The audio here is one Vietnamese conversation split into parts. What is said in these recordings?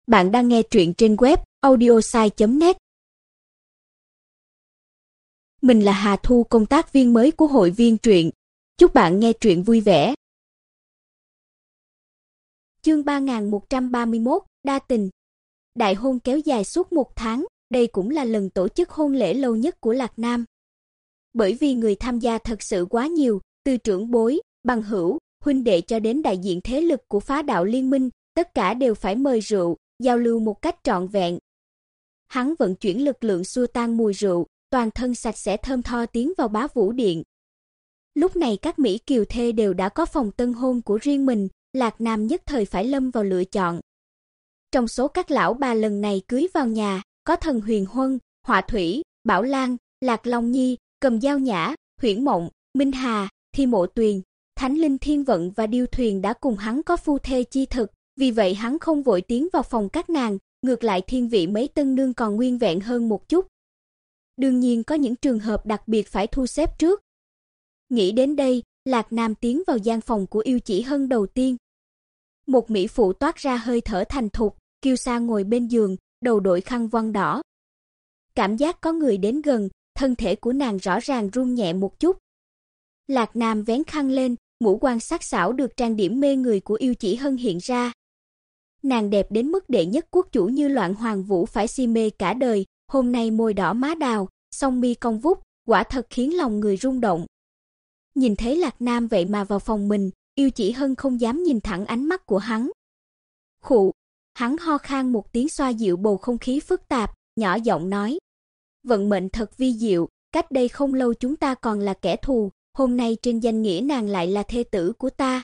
Bạn đang nghe truyện trên web audiosai.net. Mình là Hà Thu, công tác viên mới của hội viên truyện. Chúc bạn nghe truyện vui vẻ. Chương 3131, đa tình. Đại hôn kéo dài suốt 1 tháng, đây cũng là lần tổ chức hôn lễ lâu nhất của Lạc Nam. Bởi vì người tham gia thật sự quá nhiều, từ trưởng bối, bằng hữu, huynh đệ cho đến đại diện thế lực của Phá Đạo Liên Minh, tất cả đều phải mời rượu, giao lưu một cách trọn vẹn. Hắn vận chuyển lực lượng xua tan mùi rượu, toàn thân sạch sẽ thơm tho tiến vào Bá Vũ Điện. Lúc này các mỹ kiều thê đều đã có phòng tân hôn của riêng mình, Lạc Nam nhất thời phải lâm vào lựa chọn. Trong số các lão bà lần này cưới vào nhà, có Thần Huyền Huân, Họa Thủy, Bảo Lan, Lạc Long Nhi, Cầm Giao Nhã, Huyễn Mộng, Minh Hà, Thi Mộ Tuyền, Thánh Linh Thiên Vận và Điêu Thuyền đã cùng hắn có phu thê chi thực, vì vậy hắn không vội tiến vào phòng các nàng, ngược lại thiên vị mấy tân nương còn nguyên vẹn hơn một chút. Đương nhiên có những trường hợp đặc biệt phải thu xếp trước. Nghĩ đến đây, Lạc Nam tiến vào gian phòng của Yêu Chỉ Hân đầu tiên. Một mỹ phụ toát ra hơi thở thành thục, kiêu sa ngồi bên giường, đầu đội khăn voan đỏ. Cảm giác có người đến gần, thân thể của nàng rõ ràng run nhẹ một chút. Lạc Nam vén khăn lên, ngũ quan sắc sảo được trang điểm mê người của Yêu Chỉ Hân hiện ra. Nàng đẹp đến mức đệ nhất quốc chủ Như Loạn Hoàng Vũ phải si mê cả đời, hôm nay môi đỏ má đào, song mi cong vút, quả thật khiến lòng người rung động. Nhìn thấy Lạc Nam vậy mà vào phòng mình, Yêu Chỉ Hân không dám nhìn thẳng ánh mắt của hắn. Khụ, hắn ho khan một tiếng xoa dịu bầu không khí phức tạp, nhỏ giọng nói: "Vận mệnh thật vi diệu, cách đây không lâu chúng ta còn là kẻ thù, hôm nay trên danh nghĩa nàng lại là thê tử của ta."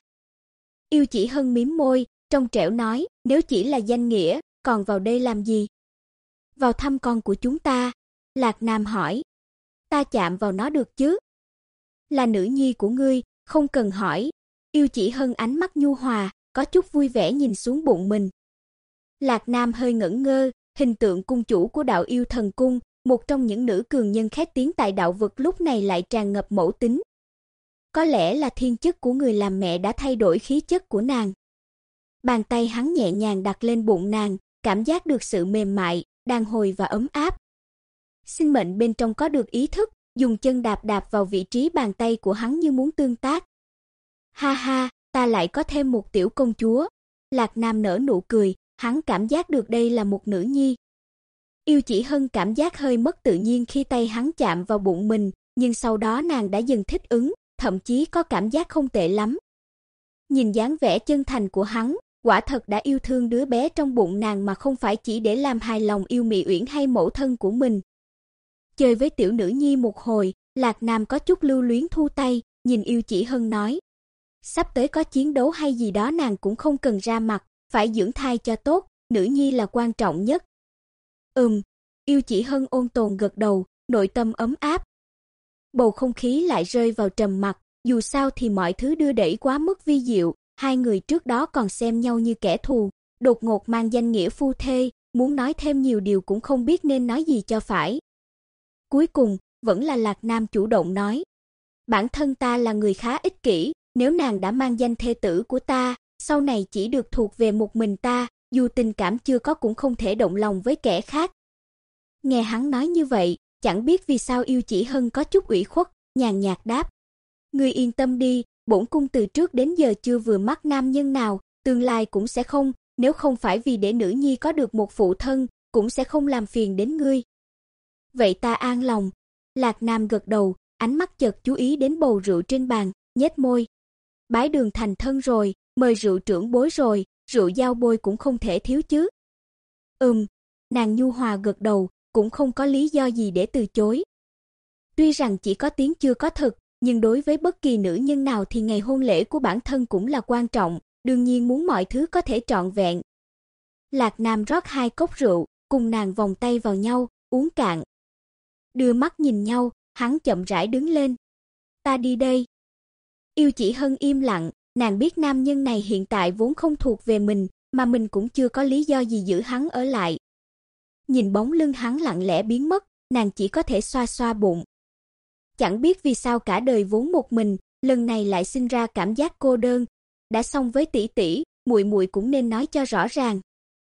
Yêu Chỉ Hân mím môi, trong trẻo nói: "Nếu chỉ là danh nghĩa, còn vào đây làm gì?" "Vào thăm con của chúng ta." Lạc Nam hỏi. "Ta chạm vào nó được chứ?" "Là nữ nhi của ngươi, không cần hỏi." Yêu Chỉ Hân ánh mắt nhu hòa, có chút vui vẻ nhìn xuống bụng mình. Lạc Nam hơi ngẩn ngơ, hình tượng cung chủ của Đạo Yêu Thần Cung, một trong những nữ cường nhân khét tiếng tại đạo vực lúc này lại tràn ngập mẫu tính. Có lẽ là thiên chất của người làm mẹ đã thay đổi khí chất của nàng. Bàn tay hắn nhẹ nhàng đặt lên bụng nàng, cảm giác được sự mềm mại, đàn hồi và ấm áp. Sinh mệnh bên trong có được ý thức, dùng chân đạp đạp vào vị trí bàn tay của hắn như muốn tương tác. "Ha ha, ta lại có thêm một tiểu công chúa." Lạc Nam nở nụ cười, hắn cảm giác được đây là một nữ nhi. Yêu Chỉ Hân cảm giác hơi mất tự nhiên khi tay hắn chạm vào bụng mình, nhưng sau đó nàng đã dần thích ứng, thậm chí có cảm giác không tệ lắm. Nhìn dáng vẻ chân thành của hắn, quả thật đã yêu thương đứa bé trong bụng nàng mà không phải chỉ để làm hài lòng Yêu Mị Uyển hay mẫu thân của mình. Chơi với tiểu nữ nhi một hồi, Lạc Nam có chút lưu luyến thu tay, nhìn Yêu Chỉ Hân nói: "Sắp tới có chiến đấu hay gì đó nàng cũng không cần ra mặt, phải dưỡng thai cho tốt, nữ nhi là quan trọng nhất." Yêu Chỉ Hân ôn tồn gật đầu, nội tâm ấm áp. Bầu không khí lại rơi vào trầm mặc, dù sao thì mọi thứ đưa đẩy quá mức vi diệu, hai người trước đó còn xem nhau như kẻ thù, đột ngột mang danh nghĩa phu thê, muốn nói thêm nhiều điều cũng không biết nên nói gì cho phải. Cuối cùng, vẫn là Lạc Nam chủ động nói: "Bản thân ta là người khá ích kỷ, nếu nàng đã mang danh thê tử của ta, sau này chỉ được thuộc về một mình ta, dù tình cảm chưa có cũng không thể động lòng với kẻ khác." Nghe hắn nói như vậy, chẳng biết vì sao Yêu Chỉ Hân có chút ủy khuất, nhàn nhạt đáp: "Ngươi yên tâm đi, bổn cung từ trước đến giờ chưa vừa mắt nam nhân nào, tương lai cũng sẽ không, nếu không phải vì để nữ nhi có được một phụ thân, cũng sẽ không làm phiền đến ngươi." "Vậy ta an lòng." Lạc Nam gật đầu, ánh mắt chợt chú ý đến bầu rượu trên bàn, nhếch môi: "Bái đường thành thân rồi, mời rượu trưởng bối rồi, rượu giao bôi cũng không thể thiếu chứ?" Nàng nhu hòa gật đầu, cũng không có lý do gì để từ chối. Tuy rằng chỉ có tiếng chưa có thực, nhưng đối với bất kỳ nữ nhân nào thì ngày hôn lễ của bản thân cũng là quan trọng, đương nhiên muốn mọi thứ có thể trọn vẹn. Lạc Nam rót 2 cốc rượu, cùng nàng vòng tay vào nhau, uống cạn. Đưa mắt nhìn nhau, hắn chậm rãi đứng lên. "Ta đi đây." Yêu Chỉ Hân im lặng, nàng biết nam nhân này hiện tại vốn không thuộc về mình, mà mình cũng chưa có lý do gì giữ hắn ở lại. Nhìn bóng lưng hắn lặng lẽ biến mất, nàng chỉ có thể xoa xoa bụng. Chẳng biết vì sao cả đời vốn một mình, lần này lại sinh ra cảm giác cô đơn. Đã xong với tỷ tỷ, muội muội cũng nên nói cho rõ ràng.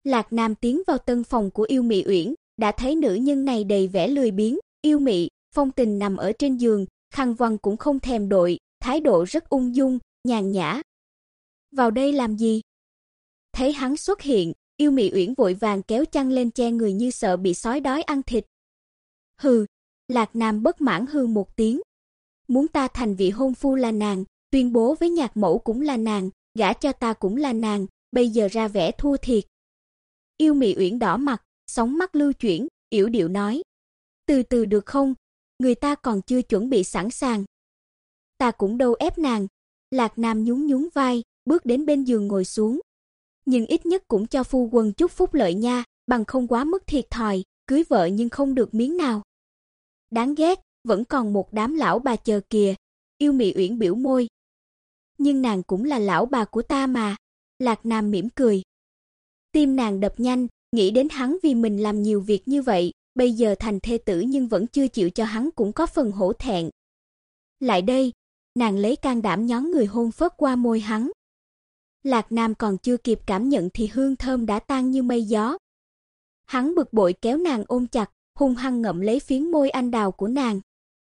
Lạc Nam tiến vào tân phòng của Yêu Mị Uyển, đã thấy nữ nhân này đầy vẻ lười biếng, yêu mị, phong tình nằm ở trên giường, khăn voan cũng không thèm đội, thái độ rất ung dung, nhàn nhã. Vào đây làm gì? Thấy hắn xuất hiện, Yêu Mị Uyển vội vàng kéo chăn lên che người như sợ bị sói đói ăn thịt. Hừ, Lạc Nam bất mãn hừ một tiếng. Muốn ta thành vị hôn phu là nàng, tuyên bố với nhạc mẫu cũng là nàng, gả cho ta cũng là nàng, bây giờ ra vẻ thua thiệt. Yêu Mị Uyển đỏ mặt, sóng mắt lưu chuyển, yểu điệu nói. Từ từ được không, người ta còn chưa chuẩn bị sẵn sàng. Ta cũng đâu ép nàng. Lạc Nam nhún nhún vai, bước đến bên giường ngồi xuống. Nhưng ít nhất cũng cho phu quân chút phúc lợi nha, bằng không quá mức thiệt thòi, cưới vợ nhưng không được miếng nào. Đáng ghét, vẫn còn một đám lão bà chờ kìa. Yêu Mị Uyển biểu môi. Nhưng nàng cũng là lão bà của ta mà. Lạc Nam mỉm cười. Tim nàng đập nhanh, nghĩ đến hắn vì mình làm nhiều việc như vậy, bây giờ thành thê tử nhưng vẫn chưa chịu cho hắn cũng có phần hổ thẹn. Lại đây, nàng lấy can đảm nhón người hôn phớt qua môi hắn. Lạc Nam còn chưa kịp cảm nhận thì hương thơm đã tan như mây gió. Hắn bực bội kéo nàng ôm chặt, hung hăng ngậm lấy phiến môi anh đào của nàng.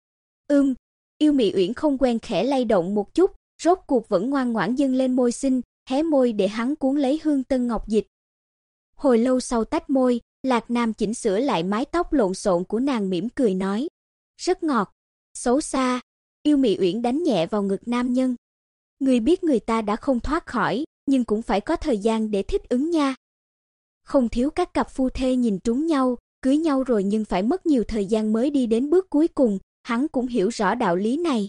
Yêu Mị Uyển không quen khẽ lay động một chút, rốt cuộc vẫn ngoan ngoãn dâng lên môi xinh, hé môi để hắn cuốn lấy hương tân ngọc dịch. Hồi lâu sau tách môi, Lạc Nam chỉnh sửa lại mái tóc lộn xộn của nàng mỉm cười nói. Rất ngọt, xấu xa. Yêu Mị Uyển đánh nhẹ vào ngực nam nhân. Người biết người ta đã không thoát khỏi, nhưng cũng phải có thời gian để thích ứng nha. Không thiếu các cặp phu thê nhìn trúng nhau, cưới nhau rồi nhưng phải mất nhiều thời gian mới đi đến bước cuối cùng, hắn cũng hiểu rõ đạo lý này.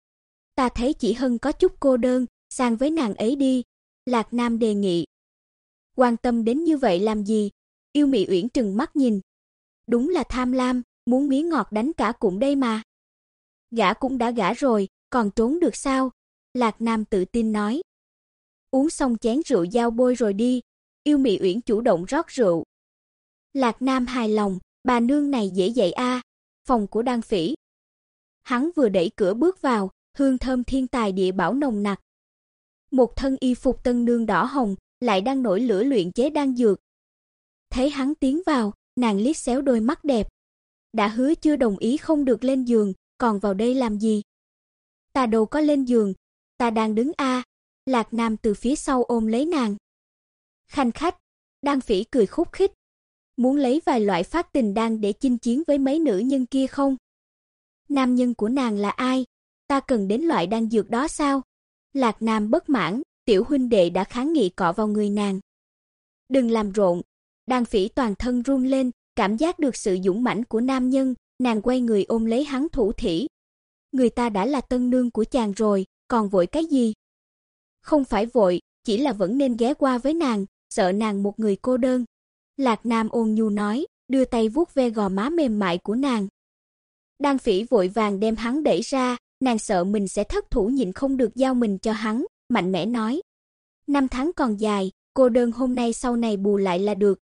Ta thấy chị Hân có chút cô đơn, sang với nàng ấy đi. Lạc Nam đề nghị. Quan tâm đến như vậy làm gì? Yêu Mị Uyển trừng mắt nhìn. Đúng là tham lam, muốn miếng ngọt đánh cả cụm đây mà. Gả cũng đã gả rồi, còn trốn được sao? Lạc Nam tự tin nói. Uống xong chén rượu giao bôi rồi đi. Yêu Mị Uyển chủ động rót rượu. Lạc Nam hài lòng, bà nương này dễ dạy a. Phòng của Đan Phỉ. Hắn vừa đẩy cửa bước vào, hương thơm thiên tài địa bảo nồng nặc. Một thân y phục tân nương đỏ hồng, lại đang nổi lửa luyện chế đan dược. Thấy hắn tiến vào, nàng liếc xéo đôi mắt đẹp. Đã hứa chưa đồng ý không được lên giường, còn vào đây làm gì? Ta đâu có lên giường, ta đang đứng a. Lạc Nam từ phía sau ôm lấy nàng. Khanh khách, Đan Phỉ cười khúc khích. Muốn lấy vài loại phát tình đan để chinh chiến với mấy nữ nhân kia không? Nam nhân của nàng là ai? Ta cần đến loại đan dược đó sao? Lạc Nam bất mãn, tiểu huynh đệ đã kháng nghị cọ vào người nàng. Đừng làm rộn. Đan Phỉ toàn thân run lên, cảm giác được sự dũng mãnh của nam nhân, nàng quay người ôm lấy hắn thủ thỉ. Người ta đã là tân nương của chàng rồi, còn vội cái gì? Không phải vội, chỉ là vẫn nên ghé qua với nàng, sợ nàng một người cô đơn. Lạc Nam ôn nhu nói, đưa tay vuốt ve gò má mềm mại của nàng. Đan Phỉ vội vàng đem hắn đẩy ra, nàng sợ mình sẽ thất thủ nhịn không được giao mình cho hắn, mạnh mẽ nói. 5 tháng còn dài, cô đơn hôm nay sau này bù lại là được.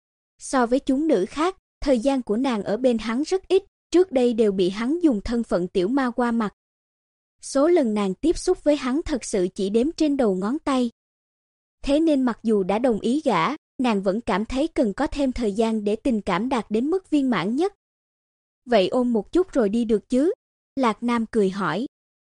So với chúng nữ khác, thời gian của nàng ở bên hắn rất ít, trước đây đều bị hắn dùng thân phận tiểu ma qua mặt. Số lần nàng tiếp xúc với hắn thật sự chỉ đếm trên đầu ngón tay. Thế nên mặc dù đã đồng ý gả, nàng vẫn cảm thấy cần có thêm thời gian để tình cảm đạt đến mức viên mãn nhất. Vậy ôm một chút rồi đi được chứ? Lạc Nam cười hỏi.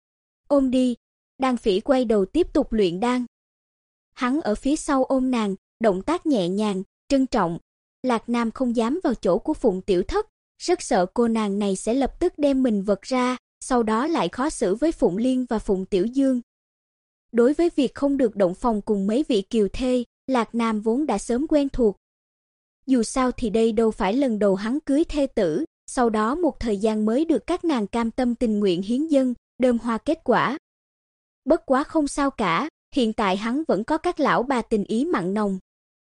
Ôm đi. Đan Phỉ quay đầu tiếp tục luyện đan. Hắn ở phía sau ôm nàng, động tác nhẹ nhàng, trân trọng. Lạc Nam không dám vào chỗ của Phụng Tiểu Thất, rất sợ cô nàng này sẽ lập tức đem mình vật ra, sau đó lại khó xử với Phụng Liên và Phụng Tiểu Dương. Đối với việc không được động phòng cùng mấy vị kiều thê, Lạc Nam vốn đã sớm quen thuộc. Dù sao thì đây đâu phải lần đầu hắn cưới thê tử, sau đó một thời gian mới được các nàng cam tâm tình nguyện hiến dâng, đơm hoa kết quả. Bất quá không sao cả, hiện tại hắn vẫn có các lão bà tình ý mặn nồng.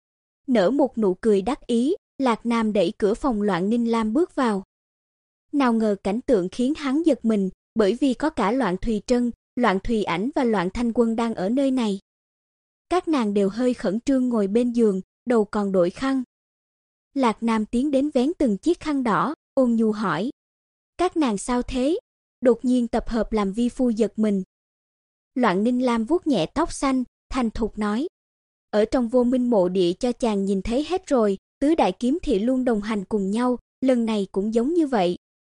Nở một nụ cười đắc ý, Lạc Nam đẩy cửa phòng Loạn Ninh Lam bước vào. Nào ngờ cảnh tượng khiến hắn giật mình, bởi vì có cả Loạn Thùy Trân, Loạn Thùy Ảnh và Loạn Thanh Quân đang ở nơi này. Các nàng đều hơi khẩn trương ngồi bên giường, đầu còn đội khăn. Lạc Nam tiến đến vén từng chiếc khăn đỏ, ôn nhu hỏi. Các nàng sao thế? Đột nhiên tập hợp làm vi phu giật mình. Loạn Ninh Lam vuốt nhẹ tóc xanh, thành thục nói. ở trong Vô Minh mộ địa cho chàng nhìn thấy hết rồi, tứ đại kiếm thị luôn đồng hành cùng nhau, lần này cũng giống như vậy.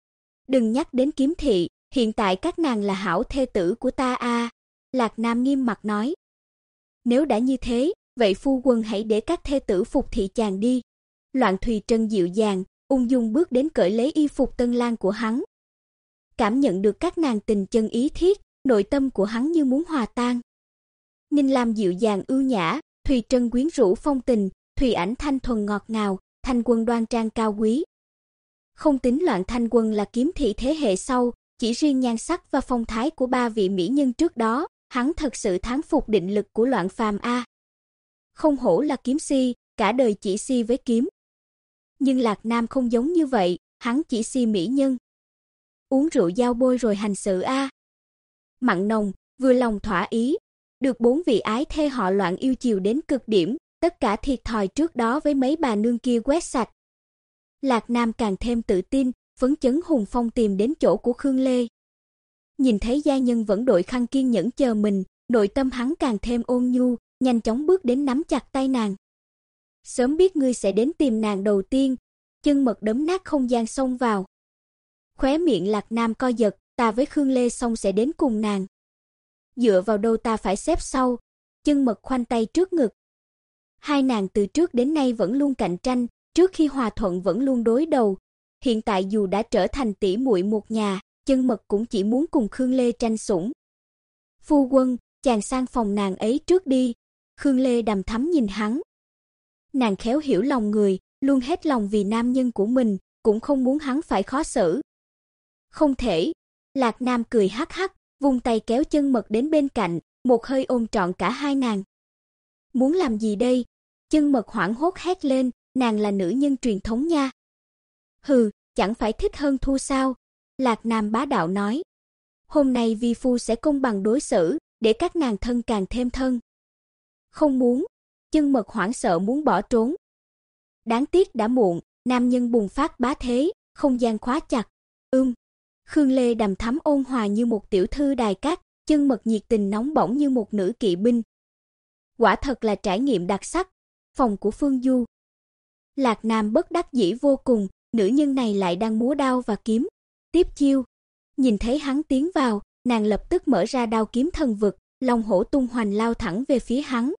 Đừng nhắc đến kiếm thị, hiện tại các nàng là hảo thê tử của ta a." Lạc Nam nghiêm mặt nói. "Nếu đã như thế, vậy phu quân hãy để các thê tử phục thị chàng đi." Loạn Thùy Trân dịu dàng, ung dung bước đến cởi lấy y phục tân lang của hắn. Cảm nhận được các nàng tình chân ý thiết, nội tâm của hắn như muốn hòa tan. Ninh Lam dịu dàng ưu nhã, Thùy Trân quyến rũ phong tình, Thùy Ảnh thanh thuần ngọt ngào, Thanh Quân đoan trang cao quý. Không tính Loạn Thanh Quân là kiếm thị thế hệ sau, chỉ riêng nhan sắc và phong thái của ba vị mỹ nhân trước đó, hắn thật sự thán phục định lực của Loạn Phàm a. Không hổ là kiếm si, cả đời chỉ si với kiếm. Nhưng Lạc Nam không giống như vậy, hắn chỉ si mỹ nhân. Uống rượu giao bôi rồi hành sự a. Mặn nồng, vừa lòng thỏa ý, được bốn vị ái thê họ Loạn yêu chiều đến cực điểm, tất cả thiệt thòi trước đó với mấy bà nương kia quét sạch. Lạc Nam càng thêm tự tin, phấn chấn hùng phong tìm đến chỗ của Khương Lê. Nhìn thấy gia nhân vẫn đội khăn kiên nhẫn chờ mình, nội tâm hắn càng thêm ôn nhu, nhanh chóng bước đến nắm chặt tay nàng. "Sớm biết ngươi sẽ đến tìm nàng đầu tiên." Chân mật đấm nát không gian xông vào. Khóe miệng Lạc Nam co giật, "Ta với Khương Lê xong sẽ đến cùng nàng." "Dựa vào đâu ta phải xếp sau?" Chân mật khoanh tay trước ngực. Hai nàng từ trước đến nay vẫn luôn cạnh tranh, trước khi hòa thuận vẫn luôn đối đầu. Hiện tại dù đã trở thành tỷ muội một nhà, Chân mật cũng chỉ muốn cùng Khương Lê tranh sủng. "Phu quân, chàng sang phòng nàng ấy trước đi." Khương Lê đằm thắm nhìn hắn. Nàng khéo hiểu lòng người, luôn hết lòng vì nam nhân của mình, cũng không muốn hắn phải khó xử. "Không thể." Lạc Nam cười hắc hắc, vung tay kéo Chân mật đến bên cạnh, một hơi ôm trọn cả hai nàng. "Muốn làm gì đây?" Chân mật hoảng hốt hét lên, "Nàng là nữ nhân truyền thống nha." "Hừ, chẳng phải thích hơn thua sao?" Lạc Nam bá đạo nói. "Hôm nay vi phu sẽ công bằng đối xử, để các nàng thân càng thêm thân." "Không muốn." Chân mật hoảng sợ muốn bỏ trốn. Đáng tiếc đã muộn, nam nhân bùng phát bá thế, không gian khóa chặt. Khương Lê đằm thắm ôn hòa như một tiểu thư đài cát, Chân mật nhiệt tình nóng bỏng như một nữ kỵ binh. Quả thật là trải nghiệm đặc sắc. Phòng của Phương Du. Lạc Nam bất đắc dĩ vô cùng, nữ nhân này lại đang múa đao và kiếm. Tiếp chiêu. Nhìn thấy hắn tiến vào, nàng lập tức mở ra đao kiếm thần vực, long hổ tung hoành lao thẳng về phía hắn.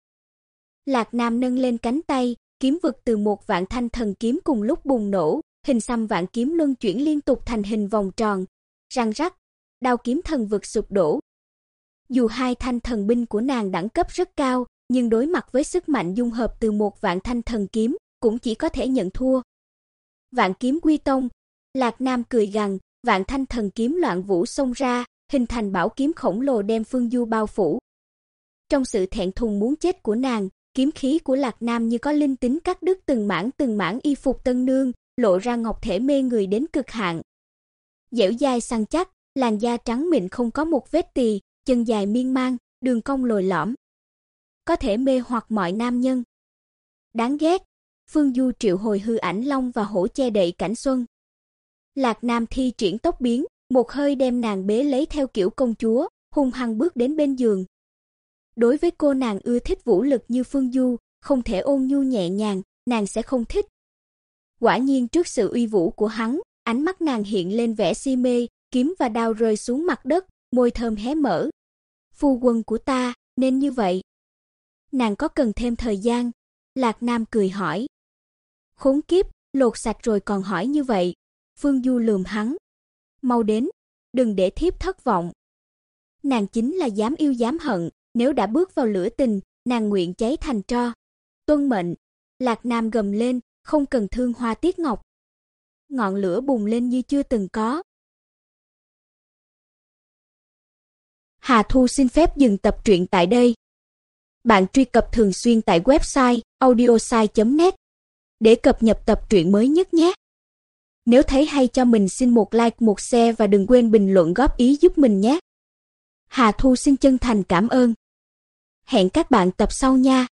Lạc Nam nâng lên cánh tay, kiếm vực từ một vạn thanh thần kiếm cùng lúc bùng nổ, hình xăm vạn kiếm luân chuyển liên tục thành hình vòng tròn. Răng rắc, đao kiếm thần vực sụp đổ. Dù hai thanh thần binh của nàng đẳng cấp rất cao, nhưng đối mặt với sức mạnh dung hợp từ một vạn thanh thần kiếm, cũng chỉ có thể nhận thua. Vạn kiếm quy tông, Lạc Nam cười gằn, vạn thanh thần kiếm loạn vũ xông ra, hình thành bảo kiếm khổng lồ đem Phương Du bao phủ. Trong sự thẹn thùng muốn chết của nàng, kiếm khí của Lạc Nam như có linh tính cắt đứt từng mảng y phục tân nương, lộ ra ngọc thể mê người đến cực hạn. Dẻo dai săn chắc, làn da trắng mịn không có một vết tì, chân dài miên man, đường cong lồi lõm. Có thể mê hoặc mọi nam nhân. Đáng ghét, Phương Du triệu hồi hư ảnh long và hổ che đậy cảnh xuân. Lạc Nam thi triển tốc biến, một hơi đem nàng bế lấy theo kiểu công chúa, hung hăng bước đến bên giường. Đối với cô nàng ưa thích vũ lực như Phương Du, không thể ôn nhu nhẹ nhàng, nàng sẽ không thích. Quả nhiên trước sự uy vũ của hắn, ánh mắt nàng hiện lên vẻ si mê, kiếm và đao rơi xuống mặt đất, môi thơm hé mở. Phu quân của ta, nên như vậy. Nàng có cần thêm thời gian? Lạc Nam cười hỏi. Khốn kiếp, lột sạch rồi còn hỏi như vậy. Phương Du lườm hắn. Mau đến, đừng để thiếp thất vọng. Nàng chính là dám yêu dám hận, nếu đã bước vào lửa tình, nàng nguyện cháy thành tro. Tuân mệnh, Lạc Nam gầm lên, không cần thương hoa tiếc ngọc. Ngọn lửa bùng lên như chưa từng có. Hà Thu xin phép dừng tập truyện tại đây. Bạn truy cập thường xuyên tại website audiosai.net để cập nhật tập truyện mới nhất nhé. Nếu thấy hay cho mình xin một like, một share và đừng quên bình luận góp ý giúp mình nhé. Hà Thu xin chân thành cảm ơn. Hẹn các bạn tập sau nha.